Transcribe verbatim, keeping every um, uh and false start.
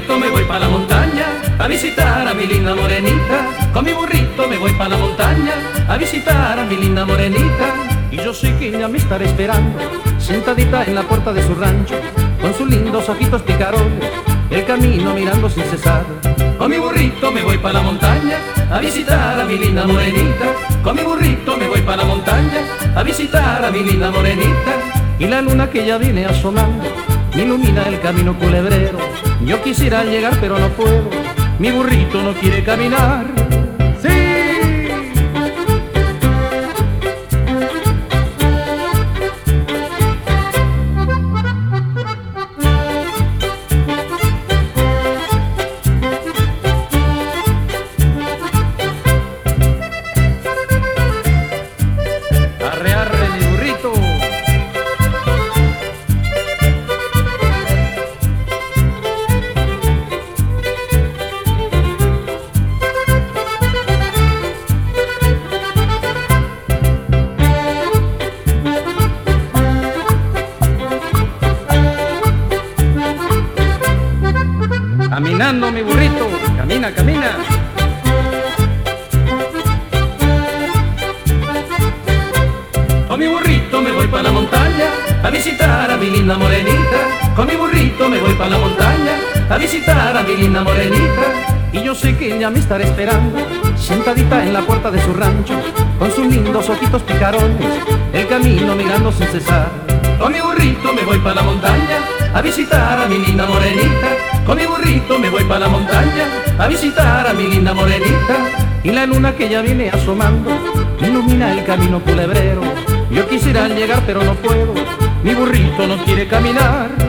burrito me voy para la montaña a visitar a mi linda morenita. Con mi burrito me voy para la montaña a visitar a mi linda morenita. Y yo sé que ella me estará esperando, sentadita en la puerta de su rancho, con sus lindos ojitos picarones, el camino mirando sin cesar. Con mi burrito me voy para la montaña a visitar a mi linda morenita. Con mi burrito me voy para la montaña a visitar a mi linda morenita. Y la luna que ya viene asomando me ilumina el camino culebrero. Yo quisiera llegar pero no puedo, mi burrito no quiere caminar. Arre, arre, mi burrito. Caminando mi burrito, camina, camina. Con mi burrito me voy para la montaña a visitar a mi linda morenita. Con mi burrito me voy para la montaña a visitar a mi linda morenita. Y yo sé que ella me estará esperando, sentadita en la puerta de su rancho, con sus lindos ojitos picarones, el camino mirando sin cesar. Con mi burrito me voy para la montaña a visitar a mi linda morenita. Con mi burrito me voy para la montaña a visitar a mi linda morenita. Y la luna que ya viene asomando ilumina el camino culebrero. Yo quisiera llegar pero no puedo, mi burrito no quiere caminar.